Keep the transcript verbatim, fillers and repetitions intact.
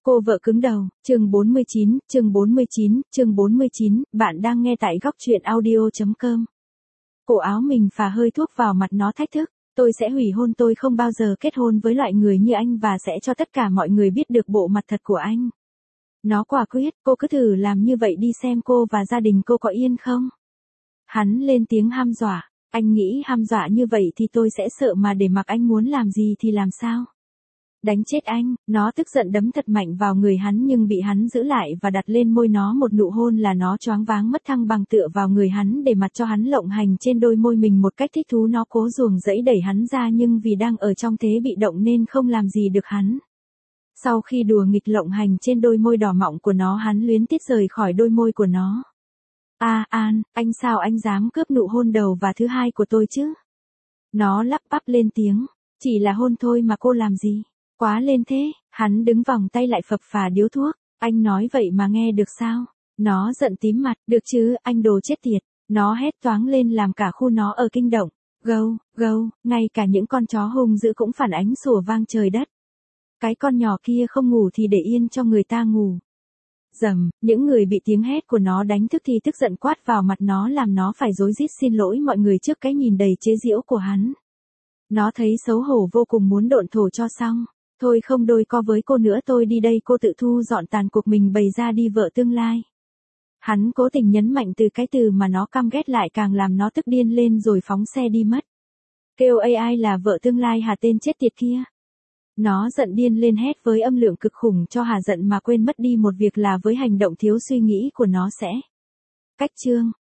Cô vợ cứng đầu, chương bốn mươi chín, chương bốn mươi chín, chương bốn mươi chín, bạn đang nghe tại góc truyện audio.com. Cổ áo mình phà hơi thuốc vào mặt nó thách thức, tôi sẽ hủy hôn, tôi không bao giờ kết hôn với loại người như anh và sẽ cho tất cả mọi người biết được bộ mặt thật của anh. Nó quả quyết, cô cứ thử làm như vậy đi xem cô và gia đình cô có yên không. Hắn lên tiếng hăm dọa, anh nghĩ hăm dọa như vậy thì tôi sẽ sợ mà để mặc anh muốn làm gì thì làm sao. Đánh chết anh, nó tức giận đấm thật mạnh vào người hắn nhưng bị hắn giữ lại và đặt lên môi nó một nụ hôn là nó choáng váng mất thăng bằng tựa vào người hắn để mặt cho hắn lộng hành trên đôi môi mình một cách thích thú. Nó cố ruồng rẫy đẩy hắn ra nhưng vì đang ở trong thế bị động nên không làm gì được hắn. Sau khi đùa nghịch lộng hành trên đôi môi đỏ mọng của nó, hắn luyến tiếc rời khỏi đôi môi của nó. A An, anh sao anh dám cướp nụ hôn đầu và thứ hai của tôi chứ? Nó lắp bắp lên tiếng, chỉ là hôn thôi mà cô làm gì? Quá lên thế, hắn đứng vòng tay lại phập phà điếu thuốc, anh nói vậy mà nghe được sao? Nó giận tím mặt, được chứ, anh đồ chết tiệt, nó hét toáng lên làm cả khu nó ở kinh động, gâu, gâu, ngay cả những con chó hung dữ cũng phản ánh sủa vang trời đất. Cái con nhỏ kia không ngủ thì để yên cho người ta ngủ. Dầm, những người bị tiếng hét của nó đánh thức thì tức giận quát vào mặt nó làm nó phải rối rít xin lỗi mọi người trước cái nhìn đầy chế giễu của hắn. Nó thấy xấu hổ vô cùng muốn độn thổ cho xong. Thôi không đôi co với cô nữa, tôi đi đây, cô tự thu dọn tàn cuộc mình bày ra đi vợ tương lai. Hắn cố tình nhấn mạnh từ cái từ mà nó căm ghét lại càng làm nó tức điên lên rồi phóng xe đi mất. Kêu a i là vợ tương lai hả tên chết tiệt kia. Nó giận điên lên hét với âm lượng cực khủng cho hà giận mà quên mất đi một việc là với hành động thiếu suy nghĩ của nó sẽ cách chương.